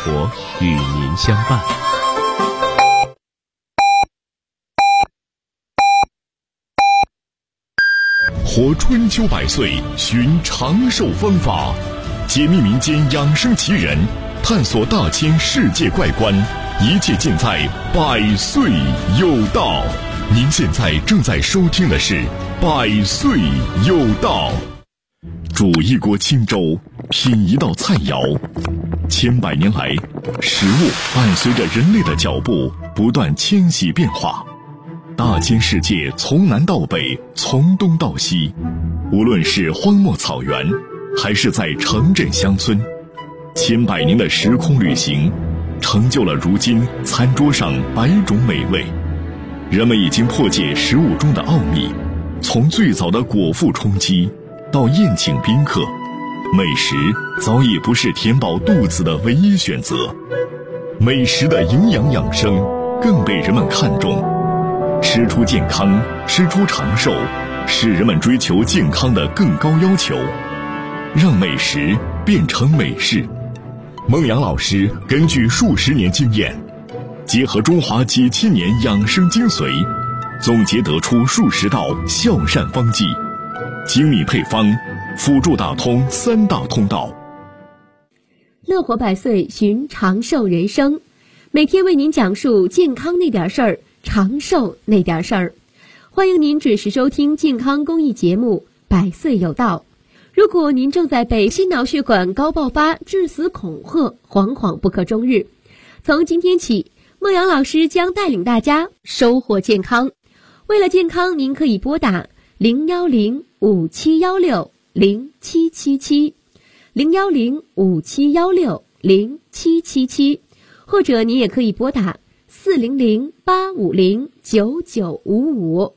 活与您相伴。 活春秋百岁，寻长寿方法，解密民间养生奇人，探索大千世界怪观，一切尽在百岁有道。您现在正在收听的是百岁有道。煮一锅清粥，品一道菜肴，千百年来，食物伴随着人类的脚步不断迁徙变化。大千世界从南到北，从东到西，无论是荒漠草原，还是在城镇乡村，千百年的时空旅行，成就了如今餐桌上百种美味。人们已经破解食物中的奥秘，从最早的果腹充饥，到宴请宾客，美食早已不是填饱肚子的唯一选择。美食的营养养生更被人们看重。吃出健康，吃出长寿，是人们追求健康的更高要求。让美食变成美事。孟阳老师根据数十年经验，结合中华几千年养生精髓，总结得出数十道孝善方剂，精密配方，辅助打通三大通道。 乐活百岁，寻长寿人生，每天为您讲述健康那点事儿，长寿那点事儿。欢迎您准时收听健康公益节目《百岁有道》。如果您正在被心脑血管高爆发、致死恐吓，惶惶不可终日，从今天起，孟阳老师将带领大家收获健康。为了健康，您可以拨打010-5716-0777 010-5716-0777，或者您也可以拨打400-850-9955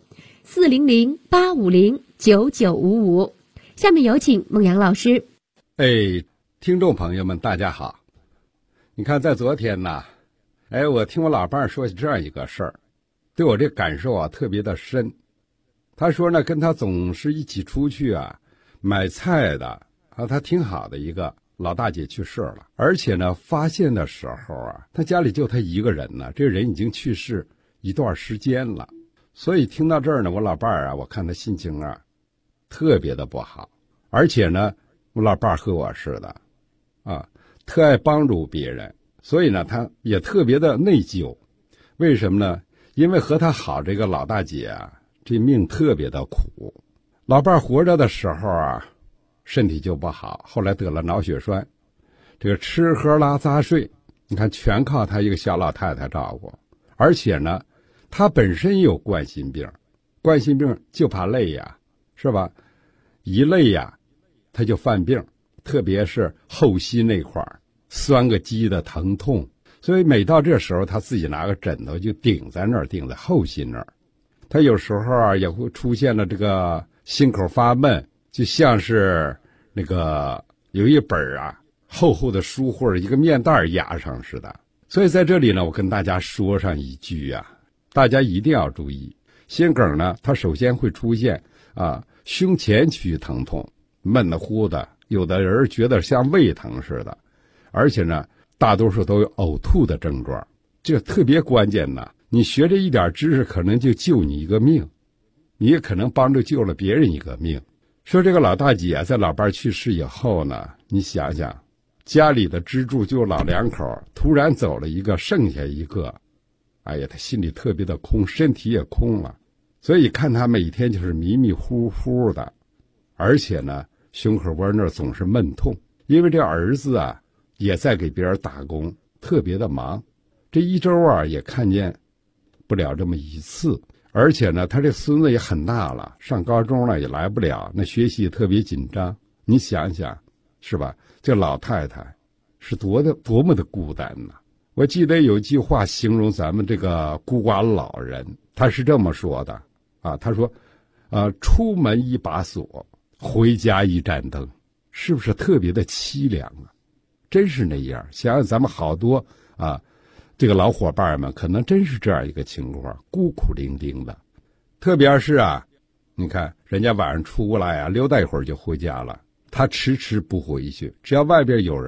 400-850-9955。下面有请孟阳老师。 听众朋友们大家好。你看在昨天呢，我听我老伴说这样一个事儿，对我这感受啊特别的深。他说呢，跟他总是一起出去买菜的他挺好的一个老大姐去世了，而且呢发现的时候他家里就他一个人呢，这人已经去世一段时间了。所以听到这儿呢，我老伴儿我看他心情特别的不好。而且呢，我老伴儿和我似的特爱帮助别人，所以呢他也特别的内疚。为什么呢？因为和他好这个老大姐这命特别的苦。老伴儿活着的时候身体就不好，后来得了脑血栓，这个吃喝拉撒睡你看全靠他一个小老太太照顾。而且呢他本身有冠心病，冠心病就怕累是吧？一累他就犯病，特别是后心那块酸个鸡的疼痛，所以每到这时候他自己拿个枕头就顶在那儿，顶在后心那儿。他有时候也会出现了这个心口发闷，就像是那个有一本厚厚的书或者一个面袋压上似的。所以在这里呢，我跟大家说上一句大家一定要注意。心梗呢，它首先会出现胸前区域疼痛，闷得乎的，有的人觉得像胃疼似的，而且呢大多数都有呕吐的症状。这特别关键呢，你学这一点知识可能就救你一个命，你也可能帮助救了别人一个命。说这个老大姐在老伴去世以后呢，你想想家里的支柱就老两口，突然走了一个剩下一个，他心里特别的空，身体也空了。所以看他每天就是迷迷糊糊的，而且呢胸口窝那儿总是闷痛，因为这儿子也在给别人打工，特别的忙，这一周也看见不了这么一次。而且呢他这孙子也很大了，上高中了也来不了，那学习也特别紧张。你想想是吧，这老太太是多么的孤单呢。我记得有一句话形容咱们这个孤寡老人，他是这么说的他说出门一把锁，回家一盏灯，是不是特别的凄凉真是那样。想想咱们好多这个老伙伴们可能真是这样一个情况，孤苦伶仃的。特别是你看人家晚上出来溜达一会儿就回家了，他迟迟不回去，只要外边有人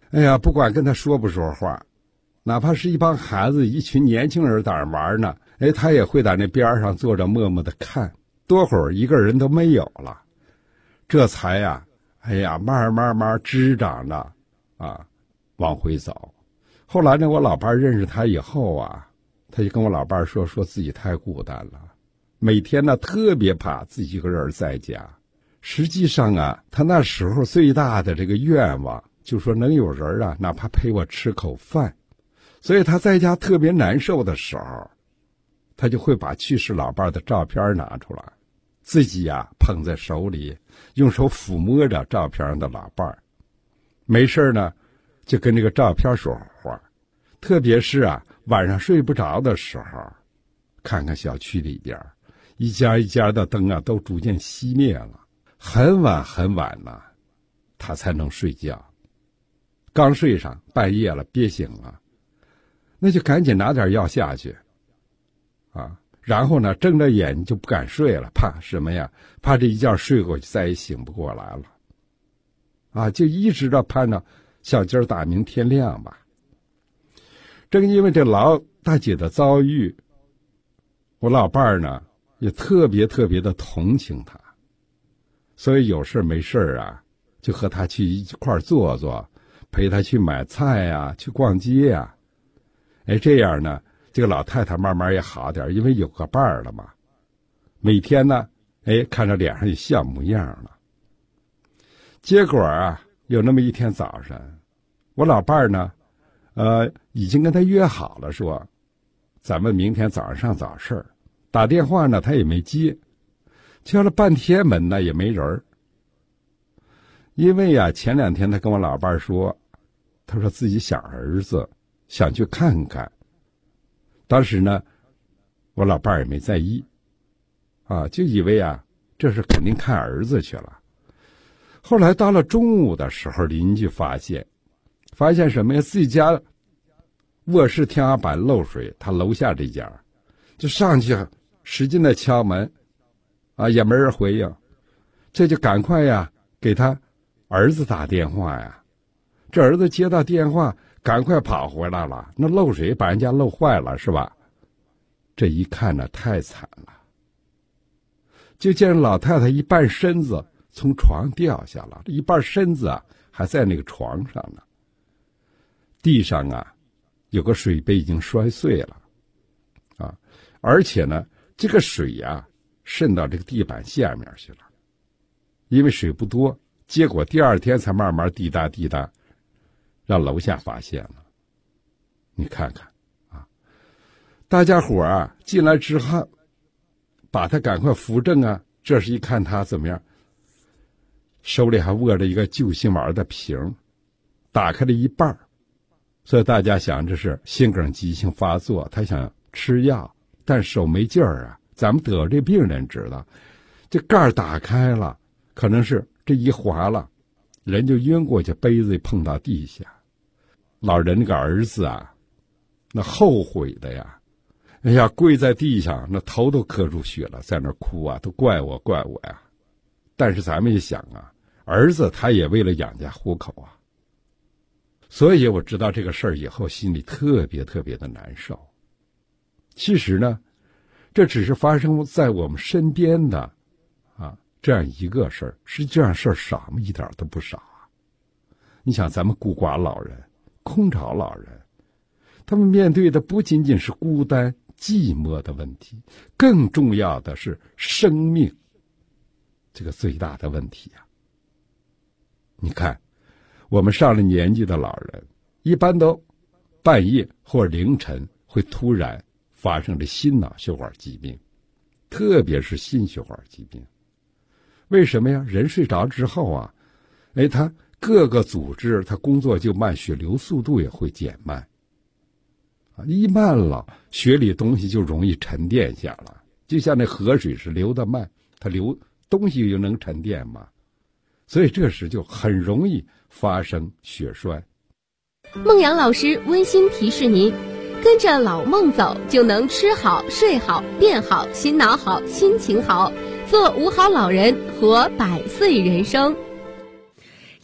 哎呀，不管跟他说不说话，哪怕是一帮孩子一群年轻人在那玩呢，他也会在那边上坐着默默的看，多会儿一个人都没有了，这才慢慢滋长着往回走。后来呢，我老伴认识他以后他就跟我老伴说自己太孤单了，每天呢特别怕自己一个人在家。实际上他那时候最大的这个愿望就说能有人哪怕陪我吃口饭。所以他在家特别难受的时候，他就会把去世老伴的照片拿出来，自己捧在手里，用手抚摸着照片上的老伴，没事呢就跟这个照片说话。特别是晚上睡不着的时候，看看小区里边一家一家的灯都逐渐熄灭了，很晚很晚他才能睡觉。刚睡上半夜了，憋醒了，那就赶紧拿点药下去然后呢睁着眼就不敢睡了，怕什么呀？怕这一觉睡过去再也醒不过来了就一直到盼着小鸡打鸣天亮吧。正因为这老大姐的遭遇，我老伴儿呢也特别的同情她，所以有事没事就和她去一块坐坐，陪她去买菜去逛街这样呢这个老太太慢慢也好点，因为有个伴儿了嘛，每天呢看着脸上有笑模样了。结果有那么一天早上，我老伴儿呢已经跟他约好了，说咱们明天早上上早市，打电话呢他也没接，敲了半天门呢也没人。因为前2天他跟我老伴儿说，他说自己想儿子，想去看看。当时呢我老伴儿也没在意就以为这是肯定看儿子去了。后来到了中午的时候，邻居发现什么呀？自己家卧室天花板漏水，他楼下这家就上去使劲的敲门也没人回应，这就赶快给他儿子打电话这儿子接到电话赶快跑回来了，那漏水把人家漏坏了是吧？这一看呢太惨了，就见老太太一半身子从床掉下了，一半身子还在那个床上呢，地上有个水杯已经摔碎了而且呢这个水渗到这个地板下面去了，因为水不多，结果第2天才慢慢滴答滴答让楼下发现了。你看看大家伙进来之后把他赶快扶正这时一看他怎么样，手里还握着一个救心丸的瓶，打开了一半，所以大家想这是心梗急性发作，他想吃药，但手没劲儿咱们得这病人知道，这盖打开了，可能是这一滑了，人就晕过去，杯子碰到地下。老人那个儿子那后悔的跪在地上，那头都磕出血了，在那哭都怪我但是咱们也想儿子他也为了养家糊口所以我知道这个事儿以后心里特别的难受。其实呢这只是发生在我们身边的这样一个事儿，实际上事儿少吗？一点都不少你想咱们孤寡老人、空巢老人，他们面对的不仅仅是孤单寂寞的问题，更重要的是生命这个最大的问题你看我们上了年纪的老人一般都半夜或凌晨会突然发生了心脑血管疾病，特别是心血管疾病。为什么呀？人睡着之后他各个组织他工作就慢，血流速度也会减慢一慢了，血里东西就容易沉淀下了，就像那河水是流得慢，它流东西就能沉淀嘛，所以这时就很容易发生血栓。 孟阳老师温馨提示您，跟着老孟走，就能吃好、睡好、变好、心脑好、心情好，做5好老人，活100岁人生。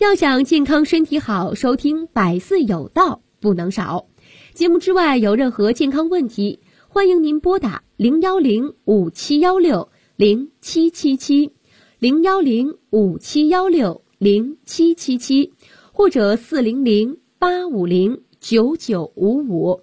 要想健康身体好，收听百岁有道不能少。节目之外有任何健康问题，欢迎您拨打01057160777 01057160777，或者400-850-9955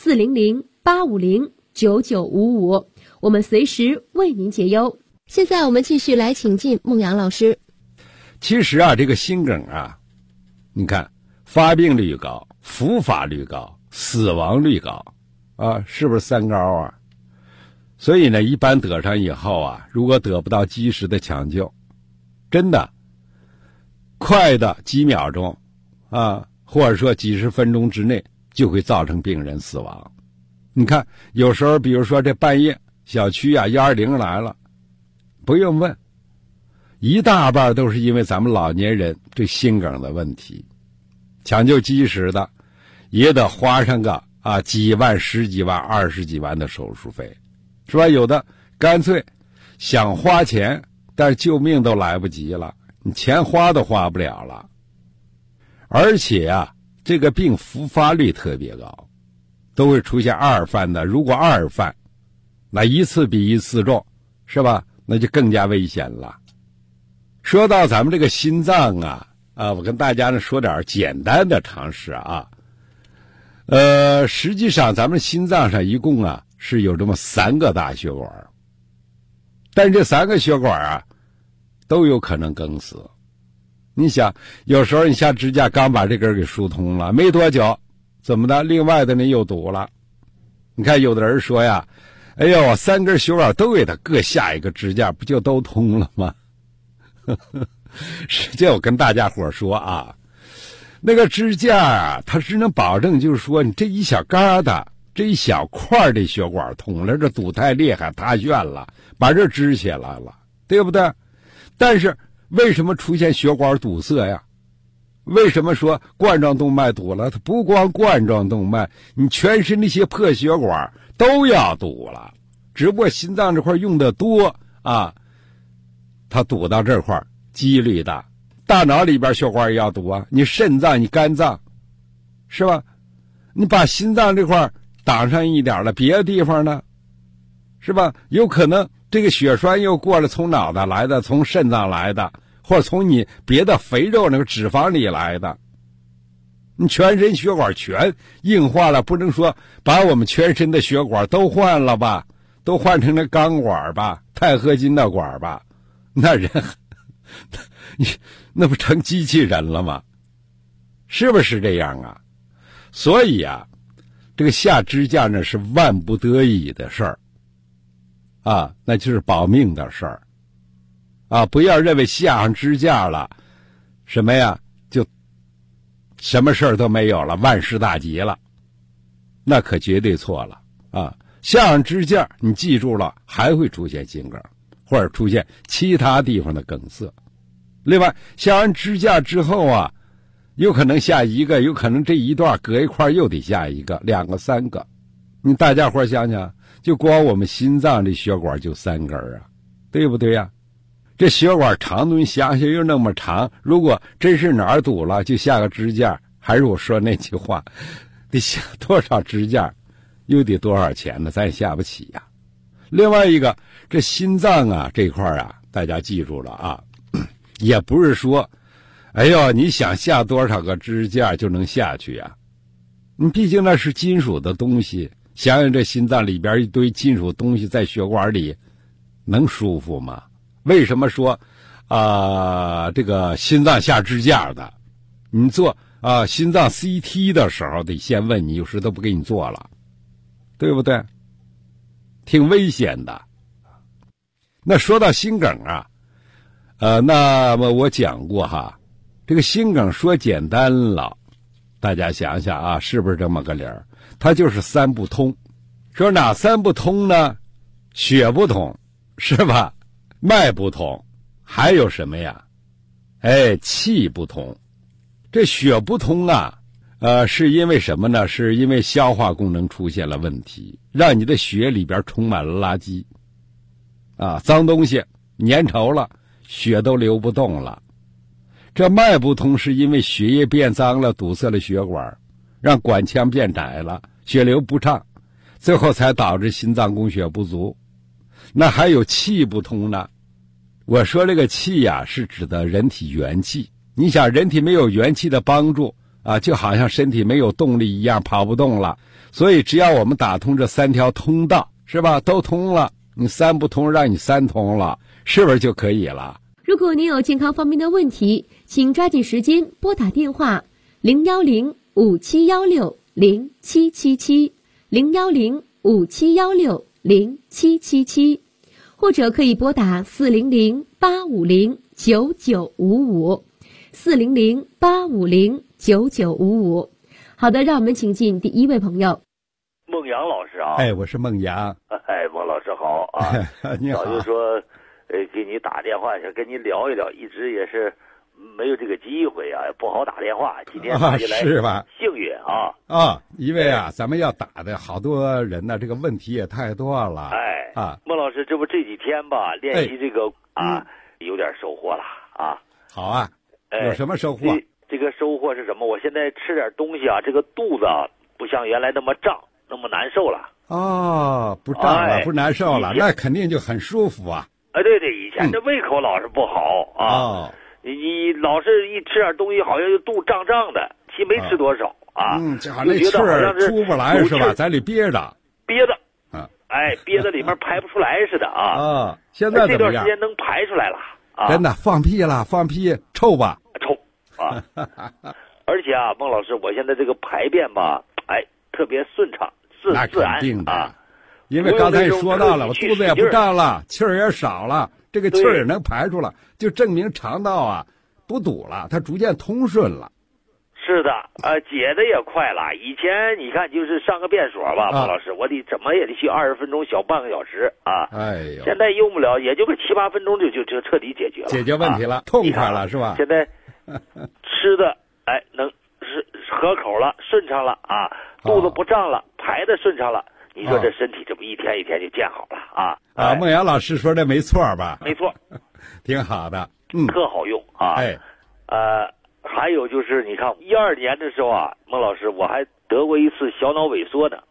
400-850-9955，我们随时为您解忧。现在我们继续来请进孟阳老师。 其实啊，这个心梗啊，你看发病率高，复发率高，死亡率高啊，是不是三高啊？所以呢，一般得上以后啊，如果得不到及时的抢救，真的快的几秒钟啊，或者说几十分钟之内就会造成病人死亡。你看有时候比如说这半夜小区啊120来了，不用问，一大半都是因为咱们老年人这心梗的问题，抢救及时的也得花上个几万、十几万、20几万的手术费，是吧？有的干脆想花钱，但是救命都来不及了，你钱花都花不了了。而且啊，这个病复发率特别高，都会出现二犯的。如果二犯，那一次比一次重，是吧？那就更加危险了。说到咱们这个心脏啊，我跟大家呢说点简单的常识啊。实际上咱们心脏上一共啊是有这么3个大血管，但这3个血管啊都有可能梗死。你想，有时候你下支架刚把这根给疏通了，没多久怎么的，另外的人又堵了。你看有的人说呀，哎呦，3根血管都给他各下一个支架，不就都通了吗？实际我跟大家伙说啊，那个支架啊，它是能保证就是说你这一小疙瘩，这一小块的血管通了，这堵太厉害塌陷了，把这支起来了，对不对？但是为什么出现血管堵塞呀？为什么说冠状动脉堵了？它不光冠状动脉，你全身那些破血管都要堵了，只不过心脏这块用的多啊，它堵到这块几率大。大脑里边血管也要堵啊，你肾脏你肝脏是吧？你把心脏这块挡上一点了，别的地方呢是吧？有可能这个血栓又过了，从脑袋来的，从肾脏来的，或者从你别的肥肉那个脂肪里来的，你全身血管全硬化了，不能说把我们全身的血管都换了吧，都换成那钢管吧，钛合金的管吧，那人那不成机器人了吗？是不是这样啊？所以啊，这个下支架呢是万不得已的事儿啊，那就是保命的事儿啊！不要认为下上支架了，什么呀，就什么事儿都没有了，万事大吉了，那可绝对错了啊！下上支架，你记住了，还会出现心梗，或者出现其他地方的梗塞。另外，下完支架之后啊，有可能下一个，有可能这一段隔一块又得下一个，2个、3个。你大家伙想想，就光我们心脏这血管就3根啊，对不对呀？这血管长度你想想又那么长，如果真是哪儿堵了，就下个支架。还是我说那句话，得下多少支架，又得多少钱呢？咱也下不起呀。另外一个，这心脏啊这块啊，大家记住了啊，也不是说，哎呦，你想下多少个支架就能下去呀？你毕竟那是金属的东西，想想这心脏里边一堆金属东西在血管里，能舒服吗？为什么说这个心脏下支架的，你做心脏 CT 的时候得先问你，有时都不给你做了，对不对？挺危险的。那说到心梗啊，那么我讲过哈，这个心梗说简单了，大家想想啊，是不是这么个理儿？它就是3不通。说哪3不通呢？血不通，是吧？脉不通，还有什么呀？气不通。这血不通啊，是因为什么呢？是因为消化功能出现了问题，让你的血里边充满了垃圾脏东西粘稠了，血都流不动了。 这脉不通是因为血液变脏了，堵塞了血管，让管腔变窄了，血流不畅，最后才导致心脏供血不足。那还有气不通呢。我说这个气呀，是指的人体元气。你想，人体没有元气的帮助啊，就好像身体没有动力一样，跑不动了。所以只要我们打通这3条通道，是吧，都通了，你3不通让你3通了，是不是就可以了？ 如果您有健康方面的问题，请抓紧时间拨打电话010-5716-0777 010-5716-0777，或者可以拨打400-850-9955 400-850-9955。好的，让我们请进第一位朋友。 孟阳老师啊。 我是孟阳。 孟老师好啊。 你好。 早就说给你打电话想跟你聊一聊，一直也是没有这个机会啊，不好打电话。今天打进来是吧？ 幸运啊。 因为咱们要打的好多人呢，这个问题也太多了。 孟老师，这不这几天吧，练习这个有点收获了啊。 好啊。有什么收获？ 这个收获是什么？我现在吃点东西啊，这个肚子不像原来那么胀，那么难受了。 不胀了，不难受了，那肯定就很舒服啊。 对，以前这胃口老是不好啊。你老是一吃点东西，好像就肚胀胀的，其实没吃多少啊。 就好像那气儿出不来是吧？在里憋着。 憋在里面排不出来似的啊。 现在这段时间能排出来了啊。 真的放屁了，放屁臭吧？ 臭啊！而且孟老师，我现在这个排便吧，特别顺畅，自然啊。 因为刚才也说到了，我肚子也不胀了，气儿也少了，这个气儿也能排出来，就证明肠道不堵了，它逐渐通顺了。 是的，解的也快了。以前你看，就是上个便所吧，孟老师，我得怎么也得去20分钟，小半个小时啊。现在用不了，也就个7、8分钟就彻底解决了， 解决问题了，痛快了是吧？ 现在吃的能是合口了，顺畅了啊，肚子不胀了，排的顺畅了。你说这身体这不一天一天就见好了啊！ 孟阳老师说的没错吧？ 没错， 挺好的， 特好用啊！还有就是你看，12年的时候孟老师我还得过一次小脑萎缩呢。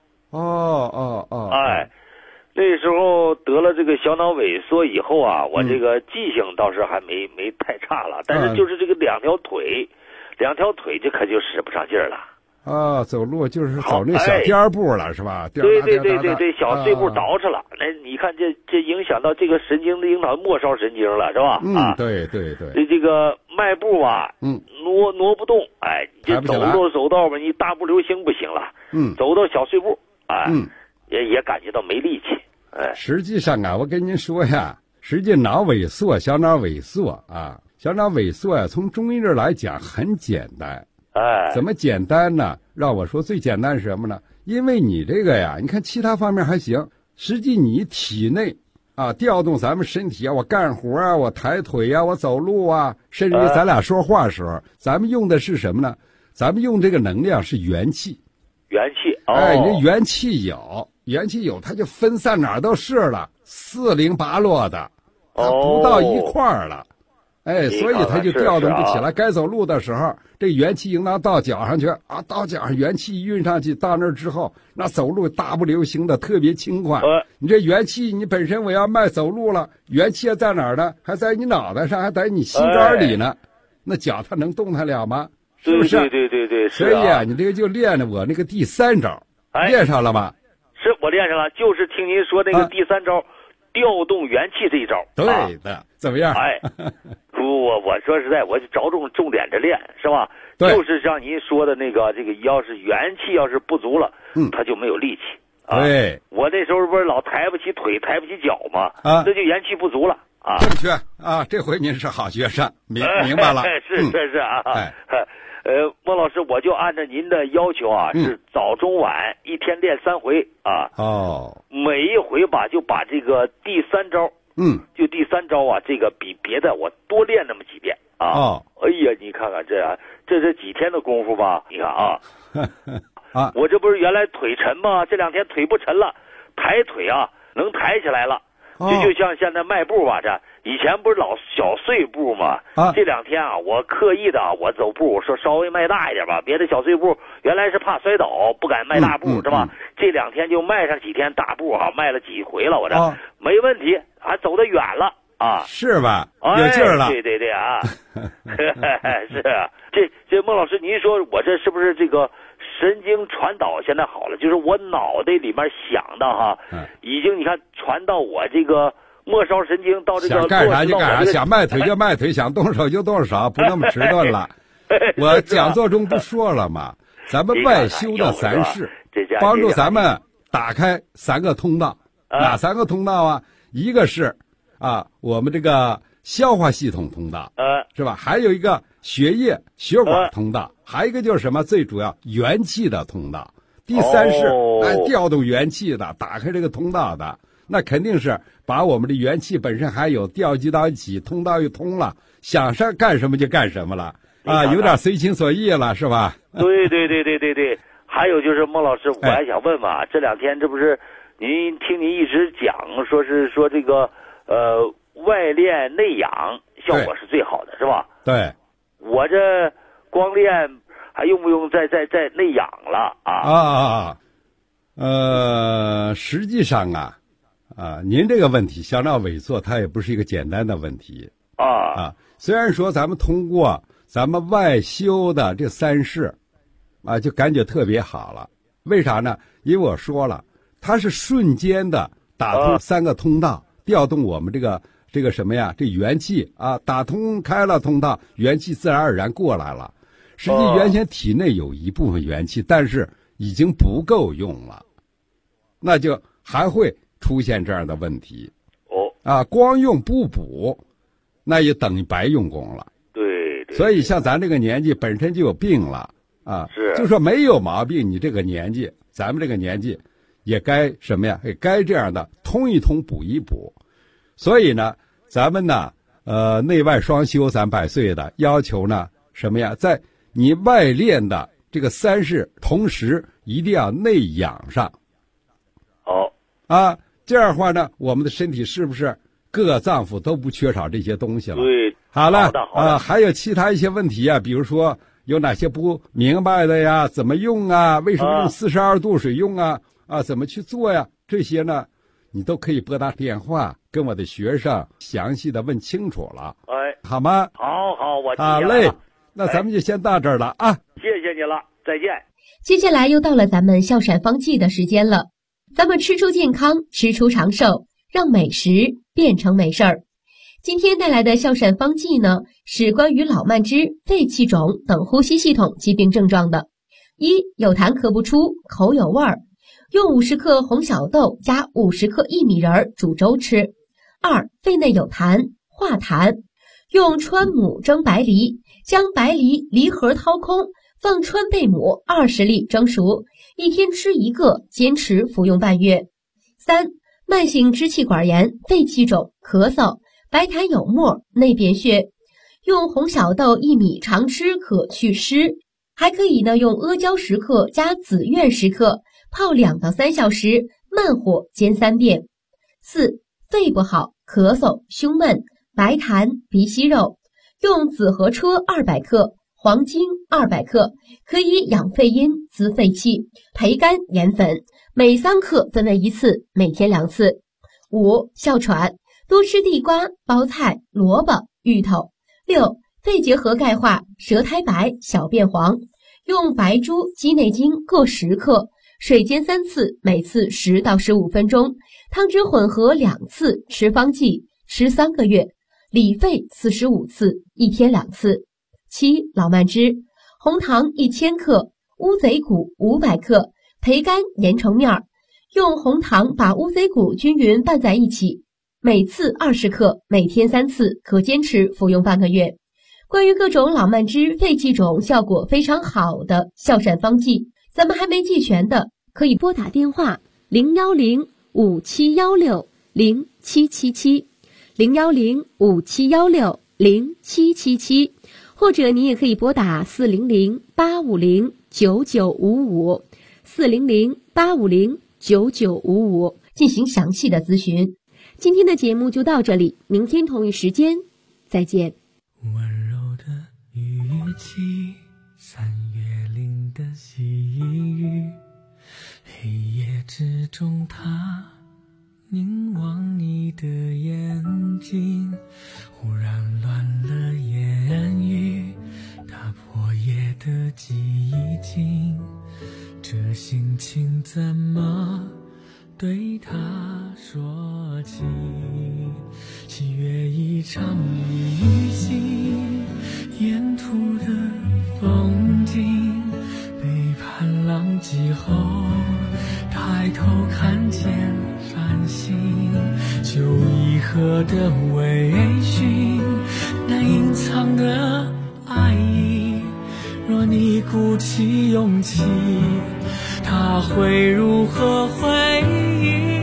那时候得了这个小脑萎缩以后我这个记性倒是还没太差了，但是就是这个两条腿这可就使不上劲儿了。 走路就是走那小颠步了是吧？ 对，小碎步倒饬了。那你看这影响到这个神经的影响末梢神经了是吧？ 对。 这个迈步挪不动，这走道吧，你大步流星不行了。走到小碎步，也感觉到没力气。 实际上我跟您说呀，实际脑萎缩、小脑萎缩小脑萎缩从中医这来讲很简单。怎么简单呢？让我说最简单是什么呢？因为你这个你看其他方面还行，实际你体内调动咱们身体我干活我抬腿我走路甚至于咱俩说话的时候，咱们用的是什么呢？咱们用这个能量是元气。你这元气有，它就分散哪儿都是了，四零八落的，它不到一块儿了。所以它就调动不起来。该走路的时候，这元气应当到脚上去到脚上元气运上去，到那儿之后，那走路大步流星的，特别轻快。你这元气，你本身我要迈走路了，元气在哪儿呢？还在你脑袋上，还在你心肝里呢。那脚它能动弹了吗？是不是？ 对。 所以你这个就练了我那个第3招，练上了吗？ 是我练上了，就是听您说那个第3招。调动元气这一招， 对的，怎么样？ 我说实在，我就着重点着练，是吧？就是像您说的那个，这个要是元气要是不足了，他就没有力气。 对， 我那时候不是老抬不起腿、抬不起脚吗？这就元气不足了正确这回您是好学生，明白了。 是孟老师，我就按照您的要求是早中晚一天练3回每一回就把这个第3招就第3招这个比别的我多练那么几遍哎呀，你看看这几天的功夫吧，你看我这不是原来腿沉吗？这2天腿不沉了，抬腿能抬起来了。 就像现在卖布吧，这以前不是老小碎布吗？这2天啊，我刻意的我走步，我说稍微卖大一点吧，别的小碎布原来是怕摔倒，不敢卖大布，是吧？这2天就卖上几天大布卖了几回了，我这没问题，还走得远了啊， 是吧？有劲儿了， 对啊，是啊，这孟老师，您说我这是不是这个神经传导现在好了？就是我脑袋里面想的哈，已经你看传到我这个末梢神经到这个想干啥就干啥，想迈腿就迈腿，想动手就动手，不那么迟钝了。我讲座中不说了吗？咱们外修的3式，帮助咱们打开3个通道。哪3个通道啊？一个是我们这个消化系统通道，是吧？还有一个血液血管通道，还有一个就是什么？最主要元气的通道。第3是调动元气的，打开这个通道的，那肯定是把我们的元气本身还有调集到一起，通道又通了，想干什么就干什么了有点随心所欲了，是吧？ 对。还有就是孟老师，我还想问问这2天这不是您一直讲说这个外练内养效果是最好的，是吧？ 对。 我这光练还用不用再内养了实际上您这个问题想要萎缩，它也不是一个简单的问题虽然说咱们通过咱们外修的这3式就感觉特别好了，为啥呢？因为我说了，它是瞬间的打通3个通道，调动我们这个什么呀？这元气打通开了通道，元气自然而然过来了。实际原先体内有一部分元气，但是已经不够用了，那就还会出现这样的问题。光用不补，那也等于白用功了。 对。 所以像咱这个年纪本身就有病了就说没有毛病，你这个年纪，咱们这个年纪也该什么呀？也该这样的通一通补一补。所以呢，咱们呢内外双修咱100岁的要求呢什么呀？在你外练的这个3式同时一定要内养上。这样的话呢，我们的身体是不是各个脏腑都不缺少这些东西了？ 对。 好了还有其他一些问题比如说有哪些不明白的呀？怎么用为什么用42度水用怎么去做呀？这些呢你都可以拨打电话跟我的学生详细的问清楚了。好吗？ 好，我好嘞，那咱们就先到这儿了谢谢你了，再见。 接下来又到了咱们笑闪方剂的时间了，咱们吃出健康，吃出长寿，让美食变成美事儿。今天带来的笑闪方剂呢，是关于老慢支、肺气肿等呼吸系统疾病症状的。1. 有痰咳不出，口有味儿，用50克红小豆加50克薏米仁煮粥吃。2. 肺内有痰，化痰，用川母蒸白梨，将白梨梨核掏空，放川贝母20粒蒸熟，1天吃1个，坚持服用半月。3. 慢性支气管炎、肺气肿、咳嗽，白痰有沫，内扁血，用红小豆薏米常吃可祛湿，还可以呢用阿胶10克加紫苑10克泡2到3小时，慢火煎3遍。4. 肺不好，咳嗽、胸闷、白痰、鼻息肉，用紫河车200克、黄精200克，可以养肺阴、滋肺气。培肝盐粉每3克分为1次，每天2次。5. 哮喘，多吃地瓜、包菜、萝卜、芋头。6. 肺结核钙化，舌苔白，小便黄，用白术、鸡内金各10克，水煎3次，每次10到15分钟，汤汁混合2次，吃方剂，吃3个月，理肺45次，1天2次。7. 老慢支，红糖1000克，乌贼骨500克，培肝研成面，用红糖把乌贼骨均匀拌在一起，每次20克，每天3次，可坚持服用半个月。关于各种老慢支、肺气肿效果非常好的笑闪方剂，咱们还没记全的，可以拨打电话010-5716-0777 010-5716-0777，或者你也可以拨打400-850-9955 400-850-9955进行详细的咨询。 今天的节目就到这里，明天同一时间再见。 温柔的语气，三月岭的细雨，黑夜之中他凝望你的眼睛，忽然乱了言语，打破夜的寂静，这心情怎么对他说起？七月一场雨行，沿途的风景，背叛浪迹后抬头看见繁星，旧以何的微醺，难隐藏的爱意，若你鼓起勇气，他会如何回应？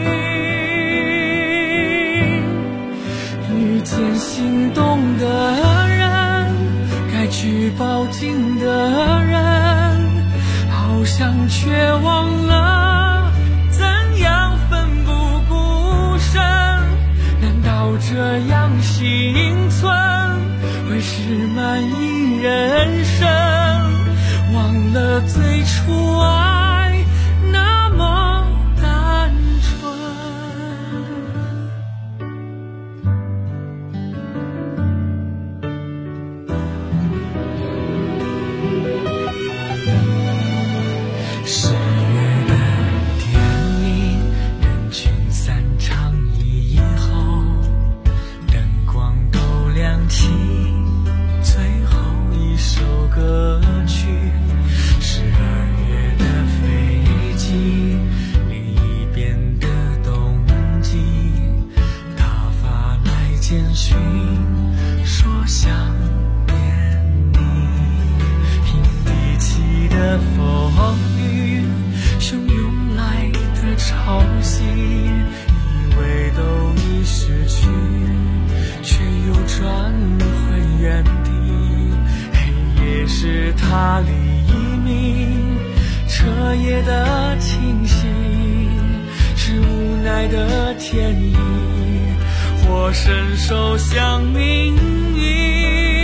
遇见心动的人，该去抱紧的人，好像却忘了怎样奋不顾身。难道这样幸存会是满意人生？忘了最初爱那么单纯。10月的电影，人群散场以后，灯光都亮起，最后一首歌曲。12月的飞机，另一边的冬季，他发来简讯说想念你。平地起的风雨，汹涌来的潮汐，以为都已失去，却又转回原地。黑夜是他黎明，彻夜的清醒，是无奈的天意，或伸手向命运。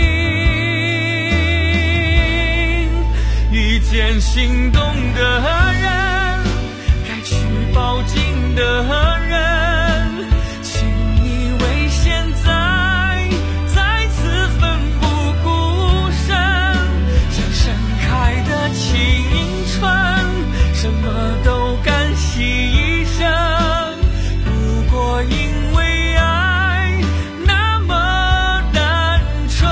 遇见心动的人，该去抱紧的人，请以为现在再次奋不顾身，像盛开的青春，什么都敢牺牲。如果因为爱那么单纯，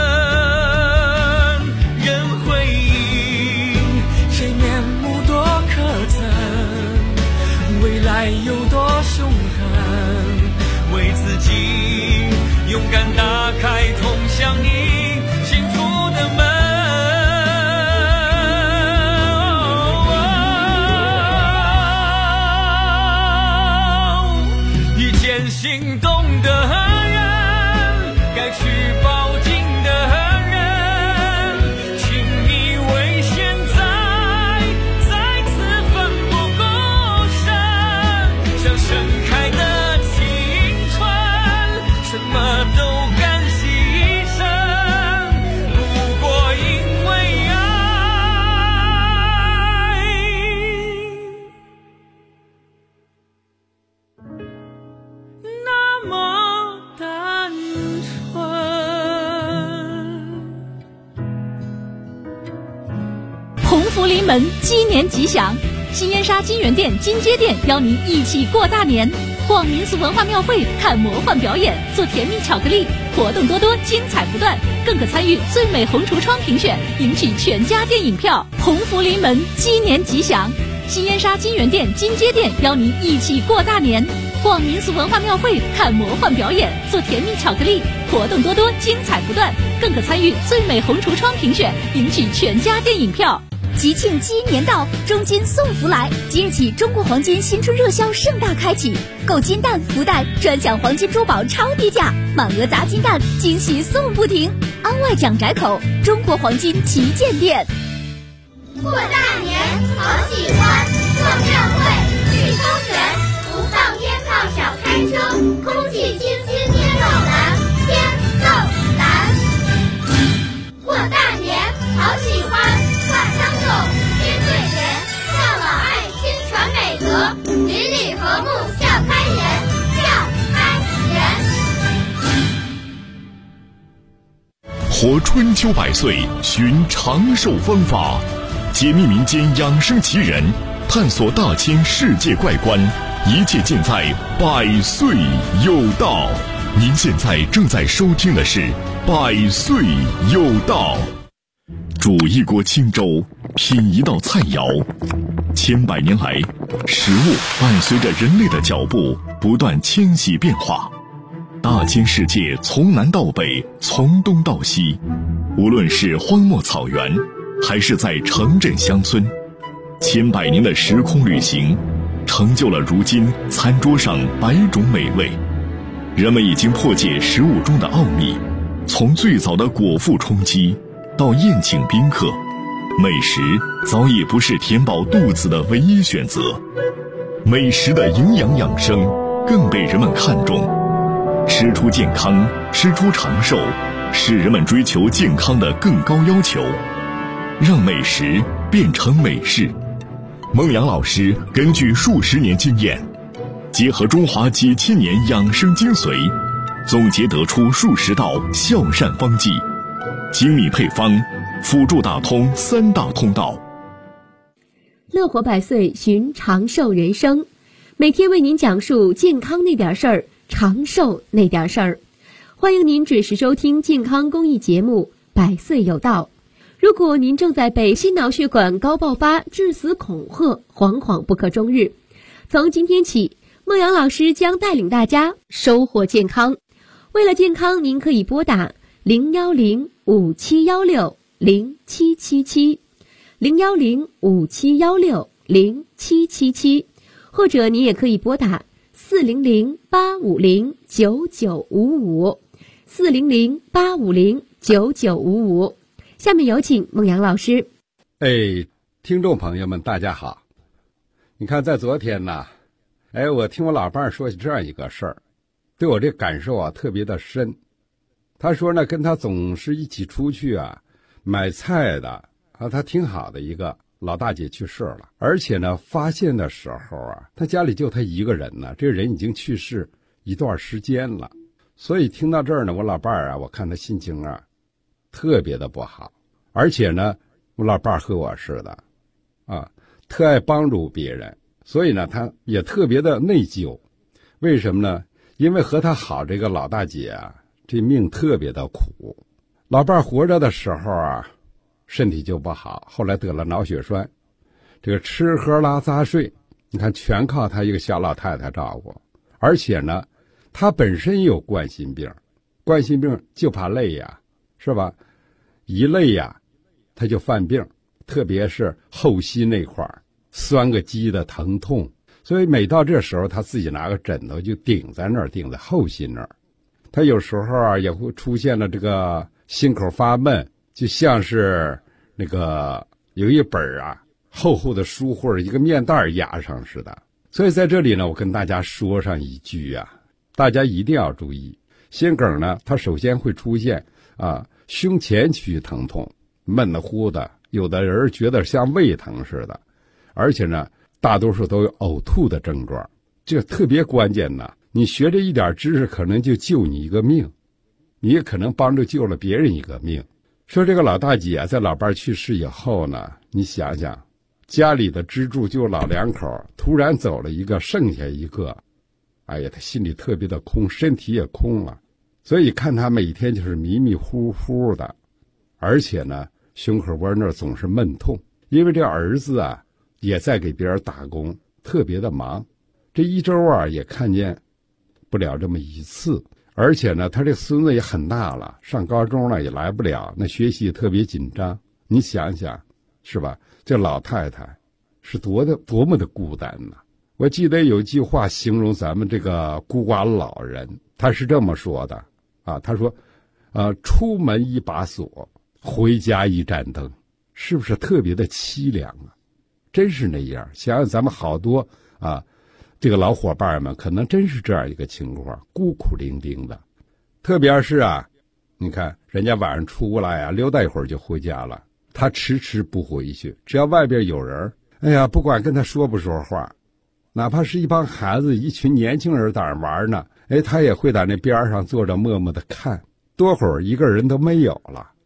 人回应谁面目多可憎，未来有多凶狠，为自己勇敢打开通向你幸福的门。遇见心动的人，该去抱紧的人，请以为现在再次奋不顾身，像盛开的青春，什么都敢牺牲。如果因为爱那么单纯。 鸿福临门，鸡年吉祥！新燕莎金源店、金街店邀您一起过大年，逛民俗文化庙会，看魔幻表演，做甜蜜巧克力，活动多多，精彩不断，更可参与最美红橱窗评选，赢取全家电影票。鸿福临门，鸡年吉祥！新燕莎金源店、金街店邀您一起过大年，逛民俗文化庙会，看魔幻表演，做甜蜜巧克力，活动多多，精彩不断，更可参与最美红橱窗评选，赢取全家电影票。 吉庆鸡年到，中金送福来！即日起，中国黄金新春热销盛大开启，购金蛋、福袋专享黄金珠宝超低价，满额砸金蛋，惊喜送不停！安外蒋宅口中国黄金旗舰店。 过大年好喜欢，逛庙会，去公园，不放鞭炮，少开车。 活春秋百岁，寻长寿方法，解密民间养生奇人，探索大千世界怪观，一切尽在百岁有道。您现在正在收听的是百岁有道。煮一锅清粥，品一道菜肴，千百年来，食物伴随着人类的脚步不断迁徙变化。大千世界从南到北，从东到西，无论是荒漠草原，还是在城镇乡村，千百年的时空旅行，成就了如今餐桌上百种美味。人们已经破解食物中的奥秘，从最早的果腹充饥，到宴请宾客，美食早已不是填饱肚子的唯一选择。美食的营养养生更被人们看重。吃出健康，吃出长寿，是人们追求健康的更高要求。让美食变成美事。孟阳老师根据数十年经验，结合中华几千年养生精髓，总结得出数十道孝善方剂，精密配方，辅助打通三大通道。 乐活百岁，寻长寿人生，每天为您讲述健康那点事儿，长寿那点事儿。欢迎您准时收听健康公益节目《百岁有道》。如果您正在被心脑血管高爆发致死恐吓，惶惶不可终日，从今天起，孟阳老师将带领大家收获健康。为了健康，您可以拨打010-5716-0777 010-5716-0777，或者您也可以拨打400-850-9955 400-850-9955。下面有请孟阳老师。 听众朋友们大家好。你看在昨天呢，我听我老伴说起这样一个事儿，对我这感受啊特别的深。他说呢，跟他总是一起出去啊买菜的啊，他挺好的一个老大姐去世了，而且呢发现的时候啊，他家里就他一个人呢，这个人已经去世一段时间了。所以听到这儿呢，我老伴儿啊，我看他心情啊特别的不好，而且呢我老伴儿和我似的啊，特爱帮助别人，所以呢他也特别的内疚。为什么呢？因为和他好这个老大姐啊，这命特别的苦。老伴儿活着的时候啊身体就不好，后来得了脑血栓，这个吃喝拉撒睡你看全靠他一个小老太太照顾。而且呢他本身有冠心病，冠心病就怕累呀，是吧？一累呀他就犯病，特别是后膝那块酸个鸡的疼痛，所以每到这时候他自己拿个枕头就顶在那儿，顶在后心那儿。他有时候啊也会出现了这个心口发闷，就像是那个有一本啊厚厚的书或者一个面袋压上似的。所以在这里呢，我跟大家说上一句啊，大家一定要注意，心梗呢它首先会出现胸前区疼痛，闷得乎的，有的人觉得像胃疼似的，而且呢大多数都有呕吐的症状。这特别关键呢，你学这一点知识可能就救你一个命，你也可能帮助救了别人一个命。说这个老大姐在老伴去世以后呢，你想想家里的支柱就老两口，突然走了一个剩下一个，哎呀他心里特别的空，身体也空了。所以看他每天就是迷迷糊糊的，而且呢胸口窝那儿总是闷痛，因为这儿子啊也在给别人打工，特别的忙，这一周啊也看见不了这么一次。而且呢他这孙子也很大了，上高中了也来不了，那学习也特别紧张。你想想是吧，这老太太是多么的孤单呢。我记得有句话形容咱们这个孤寡老人，他是这么说的啊，他说出门一把锁，回家一盏灯，是不是特别的凄凉啊？真是那样。想想咱们好多这个老伙伴们可能真是这样一个情况，孤苦伶仃的。特别是你看人家晚上出来溜达一会儿就回家了，他迟迟不回去，只要外边有人，哎呀不管跟他说不说话，哪怕是一帮孩子一群年轻人在那玩呢，他也会在那边上坐着默默的看，多会儿一个人都没有了，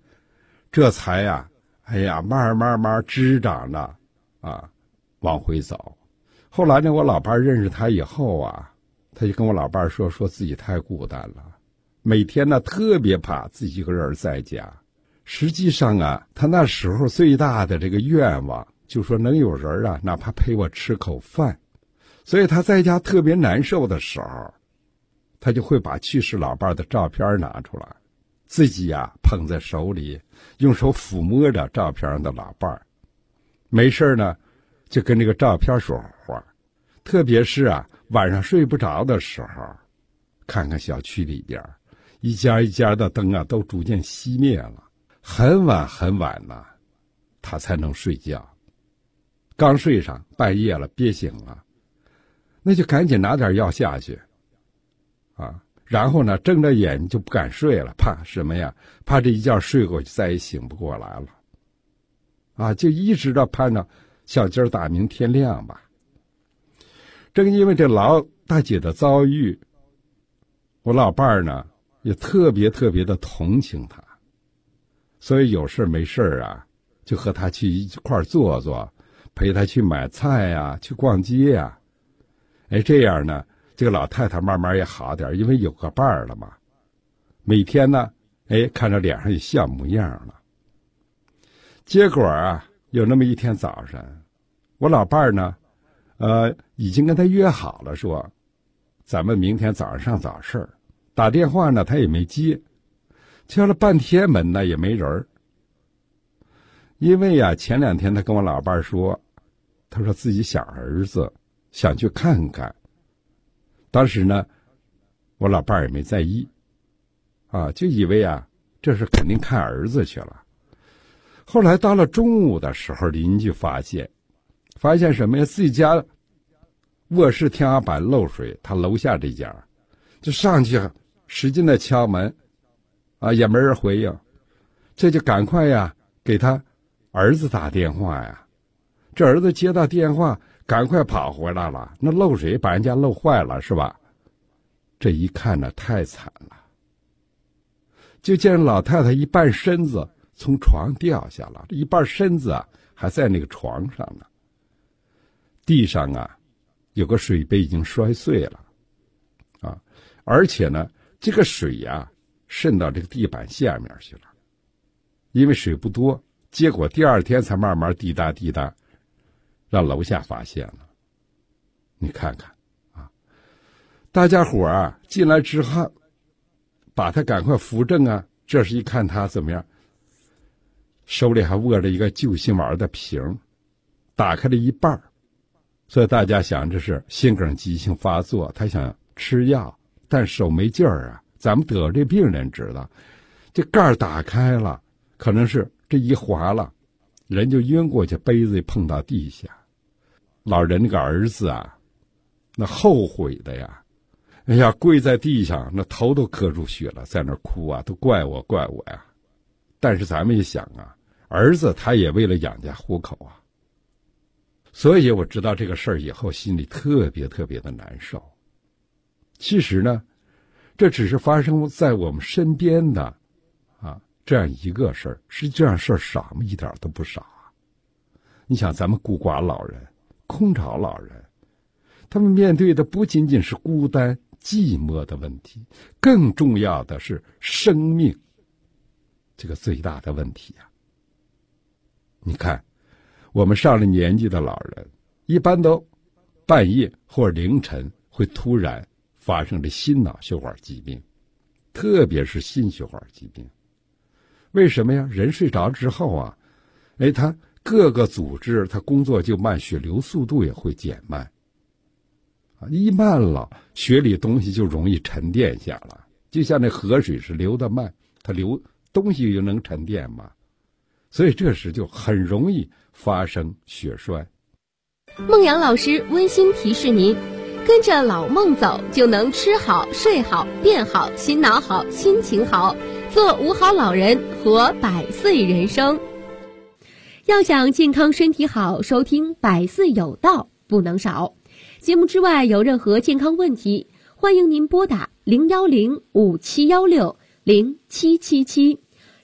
这才呀，慢慢滋长着啊，往回走。后来呢，我老伴认识他以后啊，他就跟我老伴说自己太孤单了，每天呢特别怕自己一个人在家。实际上啊，他那时候最大的这个愿望就说能有人啊，哪怕陪我吃口饭。所以他在家特别难受的时候，他就会把去世老伴的照片拿出来，自己呀捧在手里，用手抚摸着照片上的老伴。没事呢，就跟这个照片说话。特别是啊，晚上睡不着的时候，看看小区里边一家一家的灯啊都逐渐熄灭了，很晚呢，他才能睡觉。刚睡上，半夜了，憋醒了，那就赶紧拿点药下去啊，然后呢睁着眼就不敢睡了，怕什么呀？怕这一觉睡过去再也醒不过来了啊，就一直到盼着小鸡儿打鸣天亮吧。正因为这老大姐的遭遇，我老伴儿呢也特别的同情她，所以有事没事啊，就和她去一块坐坐，陪她去买菜呀，去逛街呀。这样呢，这个老太太慢慢也好点，因为有个伴儿了嘛。每天呢，看着脸上也笑模样了。结果啊，有那么一天早上，我老伴儿呢，已经跟他约好了，说咱们明天早上上早市，打电话呢他也没接，敲了半天门呢也没人。因为呀，前2天他跟我老伴儿说，他说自己想儿子，想去看看。当时呢，我老伴儿也没在意啊，就以为啊这是肯定看儿子去了。后来到了中午的时候，邻居发现什么呀？自己家卧室天花板漏水，他楼下这家就上去使劲的敲门啊，也没人回应。这就赶快呀给他儿子打电话呀。这儿子接到电话，赶快跑回来了，那漏水把人家漏坏了是吧？这一看呢，太惨了，就见老太太一半身子从床掉下了，一半身子啊还在那个床上呢。地上啊有个水杯已经摔碎了啊，而且呢这个水呀渗到这个地板下面去了，因为水不多，结果第2天才慢慢滴答让楼下发现了。你看看啊，大家伙啊进来之后把他赶快扶正啊，这时一看他怎么样，手里还握着一个救心丸的瓶，打开了一半，所以大家想这是心梗急性发作，他想吃药，但手没劲儿啊。咱们得这病人知道，这盖打开了，可能是这一滑了，人就晕过去，杯子碰到地下。老人那个儿子啊，那后悔的呀，跪在地上，那头都磕出血了，在那哭啊，都怪我呀。但是咱们一想啊，儿子他也为了养家糊口啊，所以我知道这个事儿以后，心里特别的难受。其实呢，这只是发生在我们身边的啊这样一个事儿，实际上事儿少吗？一点都不少啊。你想，咱们孤寡老人、空巢老人，他们面对的不仅仅是孤单寂寞的问题，更重要的是生命这个最大的问题啊。你看，我们上了年纪的老人，一般都半夜或者凌晨会突然发生了心脑血管疾病，特别是心血管疾病。为什么呀？人睡着之后啊，他各个组织他工作就慢，血流速度也会减慢啊，一慢了，血里东西就容易沉淀下了，就像那河水是流得慢，它流东西又能沉淀嘛，所以这时就很容易发生血栓。 孟阳老师温馨提示您，跟着老孟走，就能吃好、睡好、变好、心脑好、心情好，做5好老人，活100岁人生。要想健康身体好，收听100岁有道不能少。节目之外有任何健康问题，欢迎您拨打010-5716-0777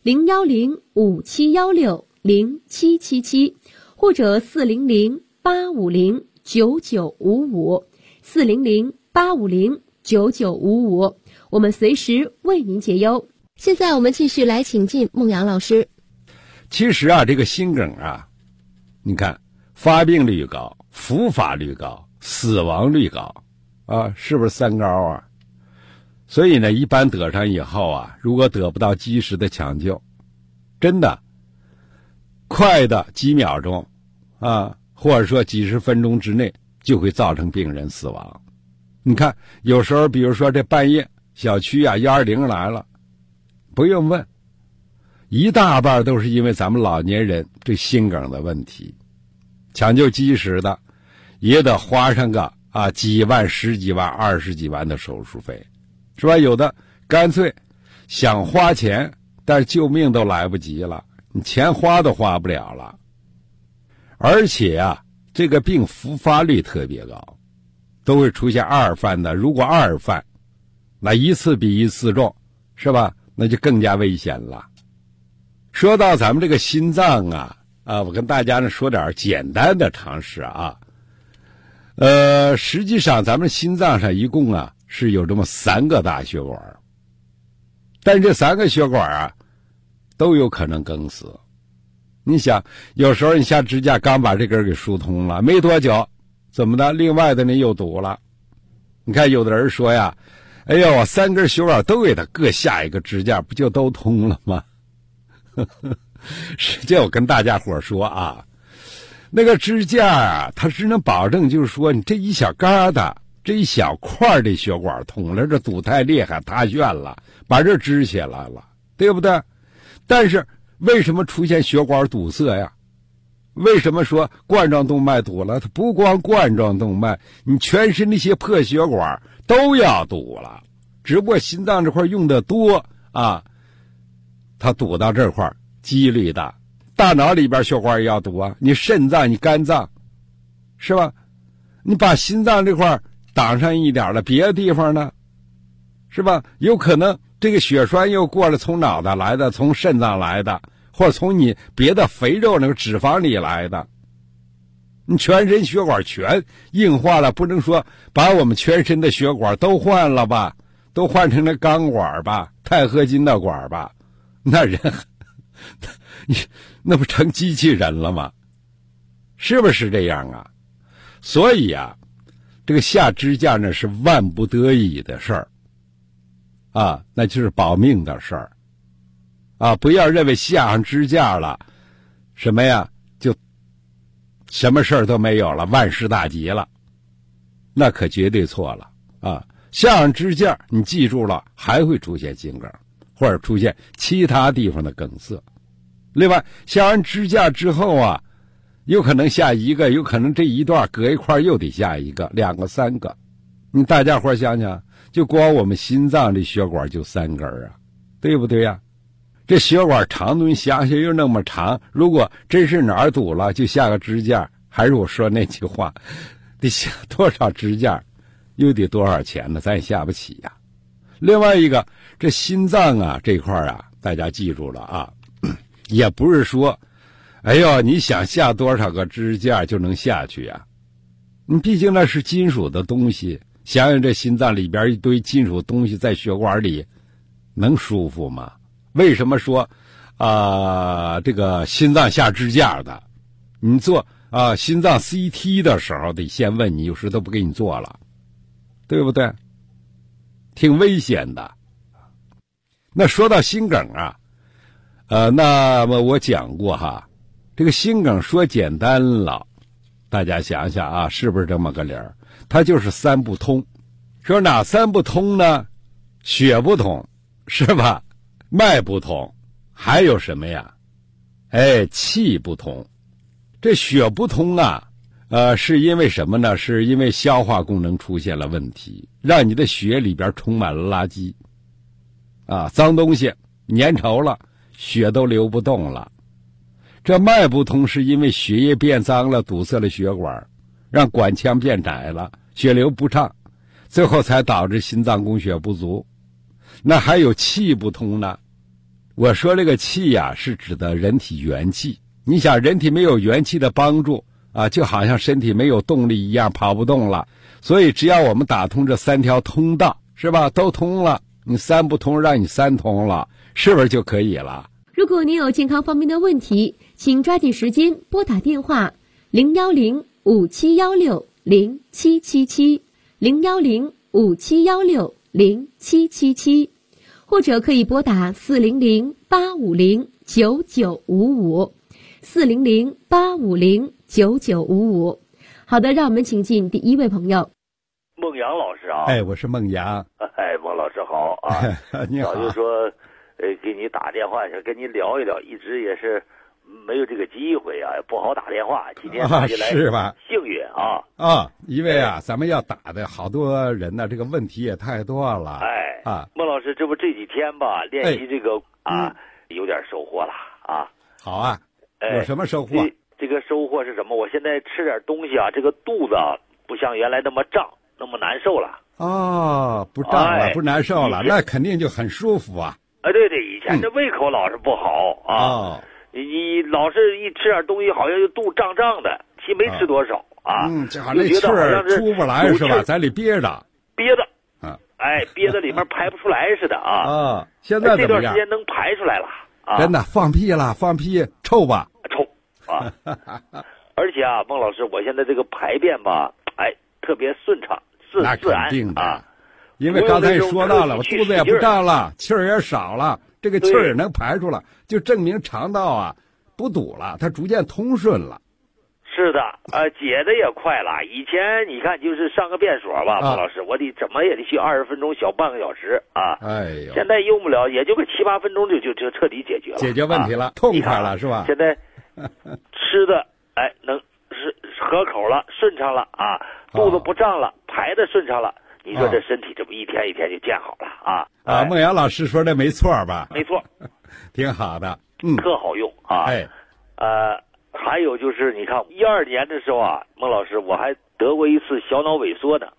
010-5716-0777或者400-850-9955，400-850-9955，我们随时为您解忧。现在我们继续来请进孟阳老师。 其实啊，这个心梗啊，你看发病率高，复发率高，死亡率高啊，是不是三高啊？所以呢，一般得上以后啊，如果得不到及时的抢救，真的快的几秒钟啊，或者说几十分钟之内就会造成病人死亡。你看有时候比如说这半夜小区啊120来了，不用问，一大半都是因为咱们老年人这心梗的问题，抢救及时的也得花上个几万、10几万、20几万的手术费，是吧？有的干脆想花钱，但是救命都来不及了，你钱花都花不了了。而且啊，这个病复发率特别高，都会出现二犯的。如果二犯，那一次比一次重，是吧？那就更加危险了。说到咱们这个心脏啊，我跟大家呢说点简单的常识啊。实际上咱们心脏上一共啊是有这么3个大血管，但这3个血管啊都有可能梗死。你想，有时候你下支架刚把这根给疏通了，没多久，怎么的？另外的人又堵了。你看有的人说呀，哎呦，我3根血管都给他各下一个支架，不就都通了吗？实际我跟大家伙说啊，那个支架啊，它只能保证就是说你这一小疙瘩，这一小块的血管通了，这堵太厉害，塌陷了，把这支起来了，对不对？但是为什么出现血管堵塞呀？为什么说冠状动脉堵了？它不光冠状动脉，你全身那些破血管都要堵了，只不过心脏这块用的多啊，它堵到这块几率大。大脑里边血管也要堵啊，你肾脏你肝脏是吧？你把心脏这块挡上一点了，别的地方呢是吧？有可能这个血栓又过来，从脑袋来的，从肾脏来的，或者从你别的肥肉那个脂肪里来的，你全身血管全硬化了，不能说把我们全身的血管都换了吧，都换成了钢管吧，钛合金的管吧，那人你那不成机器人了吗？是不是这样啊？所以啊，这个下支架呢是万不得已的事儿啊，那就是保命的事儿啊！不要认为下上支架了，什么呀，就什么事儿都没有了，万事大吉了，那可绝对错了啊！下上支架，你记住了，还会出现心梗，或者出现其他地方的梗塞。另外，下完支架之后啊，有可能下一个，有可能这一段隔一块又得下一个，2个、3个。你大家伙想想，就光我们心脏的血管就3根啊，对不对呀？这血管长度你想想又那么长，如果真是哪儿堵了，就下个支架，还是我说那句话，得下多少支架，又得多少钱呢？咱也下不起呀。另外一个，这心脏啊这块啊，大家记住了啊，也不是说哎呦你想下多少个支架就能下去呀。你毕竟那是金属的东西，想想这心脏里边一堆金属东西在血管里，能舒服吗？为什么说这个心脏下支架的，你做心脏 CT 的时候得先问你，有时都不给你做了，对不对？挺危险的。那说到心梗啊，那么我讲过哈，这个心梗说简单了，大家想想啊，是不是这么个理儿？它就是3不通。说哪3不通呢？血不通，是吧？脉不通，还有什么呀？气不通。这血不通啊，是因为什么呢？是因为消化功能出现了问题，让你的血里边充满了垃圾脏东西粘稠了，血都流不动了。这脉不通是因为血液变脏了，堵塞了血管，让管腔变窄了，血流不畅，最后才导致心脏供血不足。那还有气不通呢， 我说这个气呀，是指的人体元气。你想，人体没有元气的帮助啊，就好像身体没有动力一样，跑不动了。所以只要我们打通这3条通道，是吧？都通了，你3不通，让你3通了，是不是就可以了？ 如果您有健康方面的问题，请抓紧时间拨打电话010-5716-0777 010-5716-0777，或者可以拨打400-850-9955 400-850-9955。好的，让我们请进第一位朋友。 孟阳老师啊。 哎，我是孟阳。 哎，孟老师好啊。 你好。 早就说给你打电话想跟您聊一聊，一直也是没有这个机会啊，不好打电话。今天打进来是吧？ 幸运啊。 因为啊，咱们要打的好多人呢，这个问题也太多了。 孟老师，这不这几天吧，练习这个有点收获了啊。 好啊。有什么收获？ 这个收获是什么？我现在吃点东西啊，这个肚子不像原来那么胀，那么难受了。 不胀了，不难受了，那肯定就很舒服啊。 对，以前这胃口老是不好啊。你老是一吃点东西，好像就肚胀胀的，其实没吃多少啊。 这好像那气儿出不来是吧？在里憋着。 憋着。憋在里面排不出来似的啊。 现在这段时间能排出来了。 真的放屁了，放屁臭吧？ 臭啊！而且啊，孟老师，我现在这个排便吧，特别顺畅，自然啊。 因为刚才也说到了，我肚子也不胀了，气儿也少了，这个气儿也能排出来，就证明肠道啊不堵了，它逐渐通顺了。 是的，解的也快了。以前你看，就是上个便所吧，孟老师，我得怎么也得去20分钟，小半个小时啊。现在用不了，也就个7、8分钟就彻底解决了， 解决问题了，痛快了是吧？ 现在吃的能是合口了，顺畅了啊，肚子不胀了，排的顺畅了。你说这身体这不一天一天就见好了啊？ 孟阳老师说的没错吧？ 没错， 挺好的， 特好用啊。还有就是你看12年的时候啊，孟老师我还得过一次小脑萎缩的。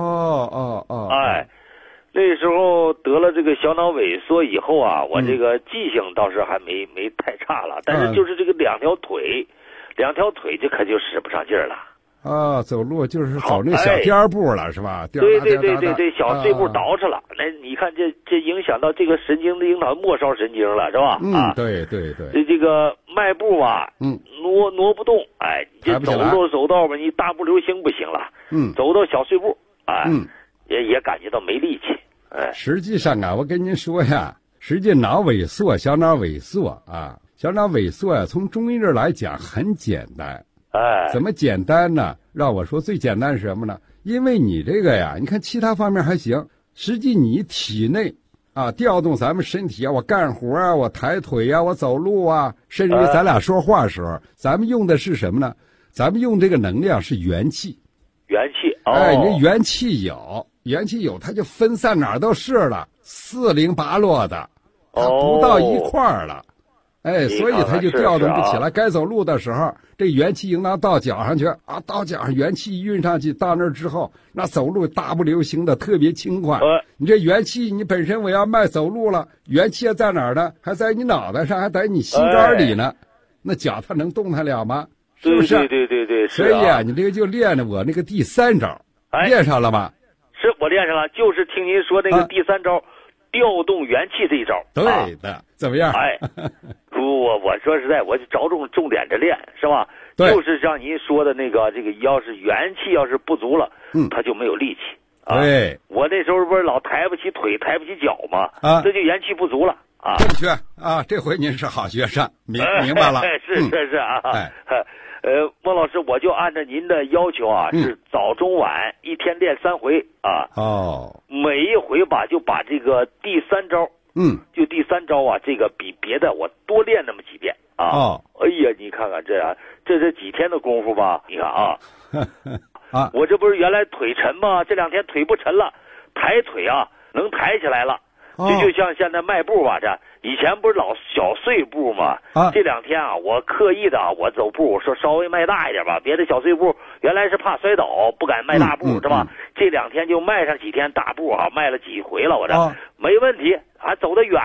那时候得了这个小脑萎缩以后啊，我这个记性倒是还没太差了，但是就是这个两条腿这可就使不上劲儿了。 走路就是走那小颠步了是吧？ 对，小碎步倒饬了。那你看这影响到这个神经的影响末梢神经了是吧？ 对。 这个迈步吧，挪不动，你这走道吧，你大步流星不行了，走到小碎步，也感觉到没力气， 实际上啊，我跟您说呀，实际小脑萎缩小脑萎缩呀，从中医这来讲很简单。怎么简单呢？让我说最简单是什么呢？因为你这个呀，你看其他方面还行，实际你体内调动咱们身体啊，我干活啊，我抬腿啊，我走路啊，甚至于咱俩说话的时候，咱们用的是什么呢？咱们用这个能量是元气。你元气有，它就分散哪儿都是了，四零八落的，它不到一块儿了。所以它就调动不起来。该走路的时候，这元气应当到脚上去到脚上元气运上去，到那儿之后，那走路大步流星的，特别轻快。你这元气，你本身我要迈走路了，元气在哪儿呢？还在你脑袋上，还在你心肝里呢。那脚它能动弹了吗？是不是？ 对。 所以你这个就练了我那个第3招，练上了吗？ 是我练上了，就是听您说那个第3招，调动元气这一招。 对的，怎么样？ 我说实在，我就着重点着练，是吧？就是像您说的那个，这个要是元气要是不足了，他就没有力气。 对， 我那时候不是老抬不起腿、抬不起脚吗？这就元气不足了啊。 正确这回您是好学生，明白了。 是啊。孟老师，我就按照您的要求是早中晚一天练3回啊。每一回吧，就把这个第3招。就第3招这个比别的我多练那么几遍啊。哎呀，你看看这几天的功夫吧，你看我这不是原来腿沉吗？这2天腿不沉了，抬腿能抬起来了。这就像现在迈步吧，以前不是老小碎步吗？这2天我刻意的我走步，我说稍微迈大一点吧，别的小碎步原来是怕摔倒，不敢迈大步，是吧？这2天就迈上几天大步迈了几回了，我这没问题，还走得远了。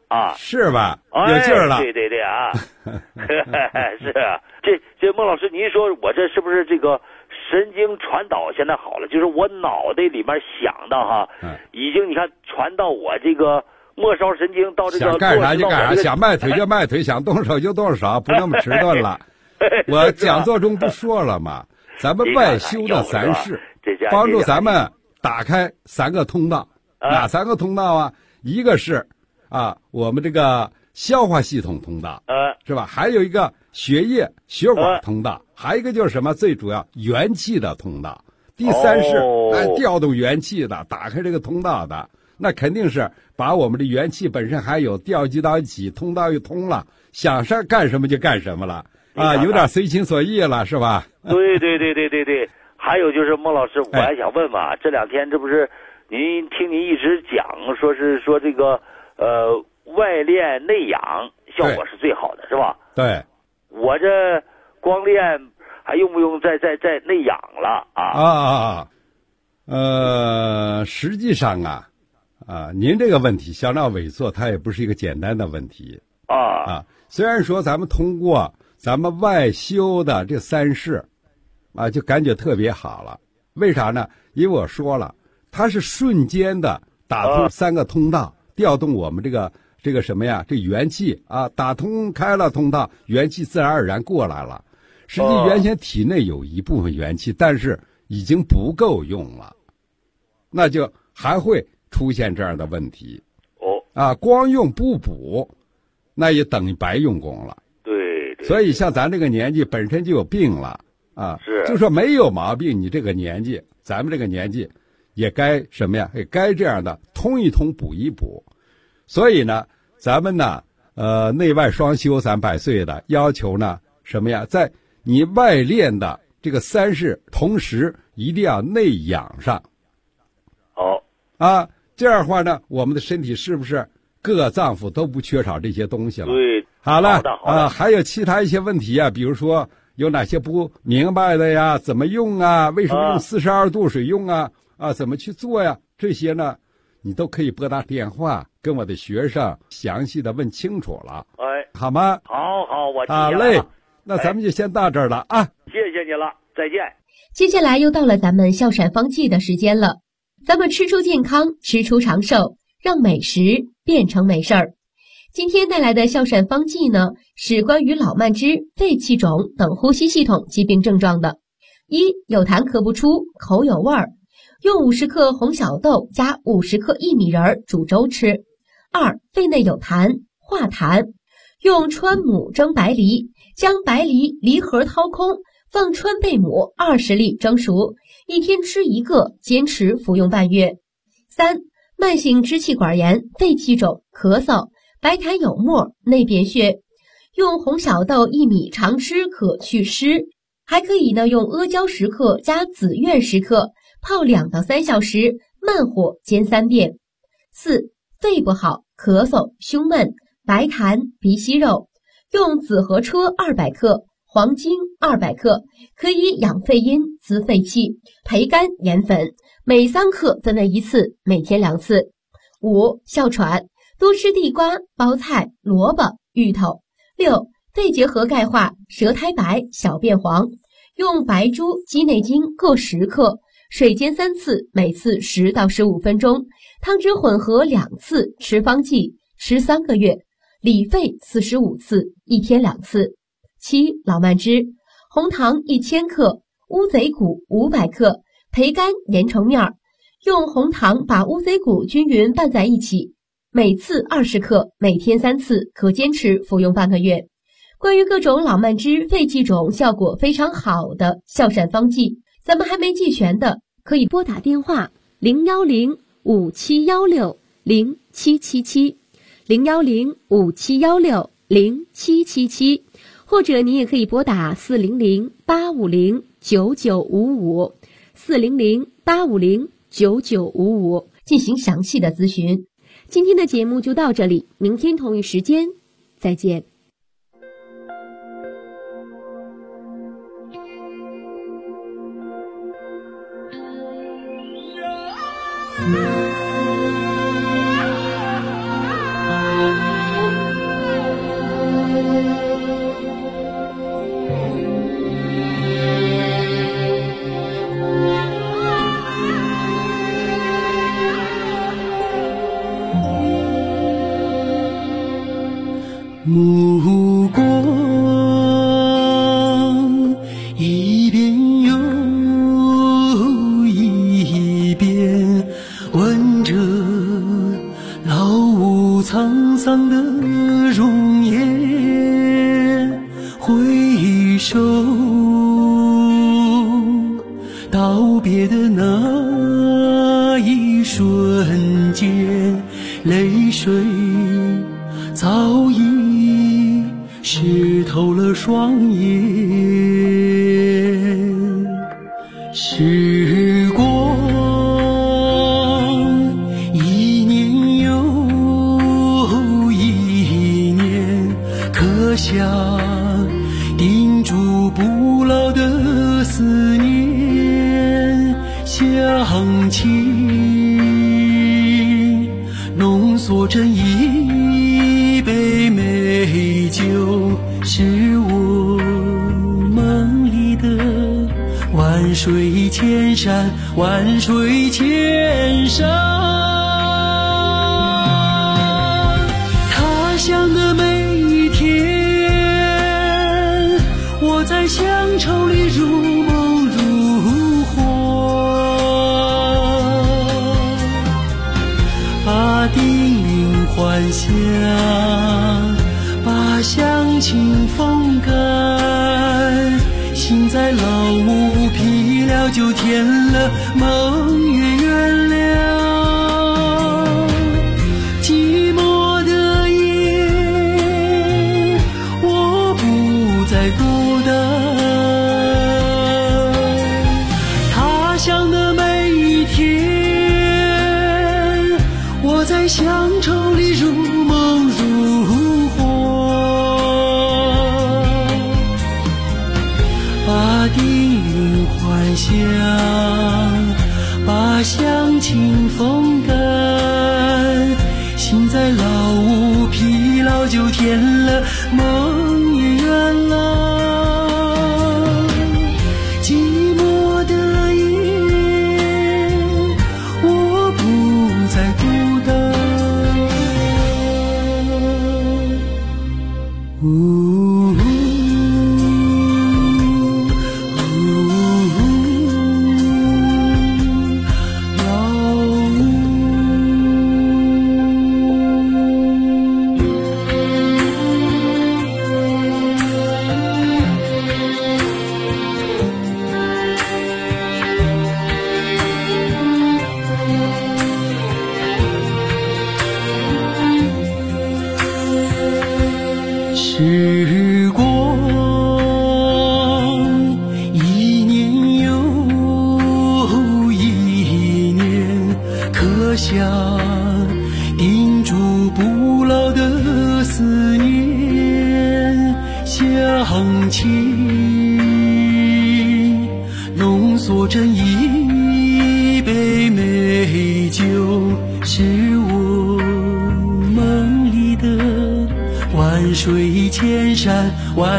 啊， 是吧？有劲儿了。 对对对啊，是啊。这孟老师，您说我这是不是这个神经传导现在好了？就是我脑袋里面想的哈，已经你看传到我这个末梢神经到这个想干啥就干啥，想迈腿就迈腿，想动手就动手，不那么迟钝了。我讲座中不说了吗？咱们外修的三式，帮助咱们打开3个通道。哪3个通道啊？一个是我们这个消化系统通道，是吧？还有一个血液血管通道，还有一个就是什么？最主要元气的通道。第3是调动元气的，打开这个通道的，那肯定是把我们的元气本身还有调集到一起，通道一通了，想干什么就干什么了有点随心所欲了，是吧？ 对对对对对对。还有就是孟老师，我还想问嘛，这2天这不是您一直讲说这个外练内养效果是最好的，是吧？ 对。 我这光练还用不用再内养了实际上您这个问题想要萎缩，它也不是一个简单的问题虽然说咱们通过咱们外修的这3式就感觉特别好了。为啥呢？因为我说了，它是瞬间的打通3个通道，调动我们这个什么呀？这元气打通开了通道，元气自然而然过来了。实际原先体内有一部分元气，但是已经不够用了，那就还会出现这样的问题。光用不补，那也等于白用功了。 对。 所以像咱这个年纪本身就有病了就说没有毛病，你这个年纪，咱们这个年纪也该什么呀？也该这样的通一通补一补。所以呢，咱们呢内外双修300岁的要求呢什么呀？在你外练的这个3式同时一定要内养上。这样的话呢，我们的身体是不是各个脏腑都不缺少这些东西了？ 对。 好了还有其他一些问题比如说有哪些不明白的呀？怎么用为什么用42度水用怎么去做呀？这些呢你都可以拨打电话跟我的学生详细的问清楚了。好吗？ 好，我听好嘞。那咱们就先到这儿了谢谢你了，再见。 接下来又到了咱们孝善方剂的时间了，咱们吃出健康，吃出长寿，让美食变成美事儿。今天带来的孝善方剂呢，是关于老慢支、肺气肿等呼吸系统疾病症状的。1. 有痰咳不出，口有味儿，用50克红小豆加50克薏米仁煮粥吃。2. 肺内有痰，化痰，用川母蒸白梨，将白梨梨核掏空，放川贝母20粒蒸熟，1天吃1个，坚持服用半月。3. 慢性支气管炎、肺气肿、咳嗽，白痰有沫，内便血，用红小豆薏米常吃可祛湿，还可以呢用阿胶10克加紫苑10克泡2到3小时，慢火煎3遍。4. 肺不好、咳嗽、胸闷、白痰、鼻息肉，用紫河车200克、黄精200克，可以养肺阴、滋肺气。培肝盐粉每3克分为1次，每天2次。5. 哮喘，多吃地瓜、包菜、萝卜、芋头。6. 肺结核钙化，舌苔白，小便黄，用白术、鸡内金各10克，水煎3次，每次10到15分钟，汤汁混合2次，吃方剂，吃3个月，理肺45次，1天2次。7. 老慢支，红糖1000克，乌贼骨500克，培肝研成面，用红糖把乌贼骨均匀拌在一起，每次20克，每天3次，可坚持服用半个月。关于各种老慢支、肺气肿效果非常好的孝善方剂，咱们还没记全的，可以拨打电话010-5716-0777 010-5716-0777，或者你也可以拨打400-850-9955 400-850-9955进行详细的咨询。今天的节目就到这里，明天同一时间再见。 丧的容颜，回首道别的那一瞬间，泪水早已湿透了双眼。时光一年又一年，刻下叮嘱不老的思念。乡亲浓缩成一杯美酒，是我梦里的万水千山，万水千山。他乡的每一天，我在乡愁里如梦如幻，把叮咛还乡，把乡情风干，心在老屋疲了就填了，梦也圆了。寂寞的夜，我不再孤单。他乡的每一天，我在乡愁里如梦如幻，把叮咛还乡，把乡情风干，心在老屋疲劳就填了，梦也圆了。寂寞的夜，我不再孤单。时光一年又一年，刻下叮嘱不老的思念。乡情浓缩成一杯美酒，是我梦里的万水千山，万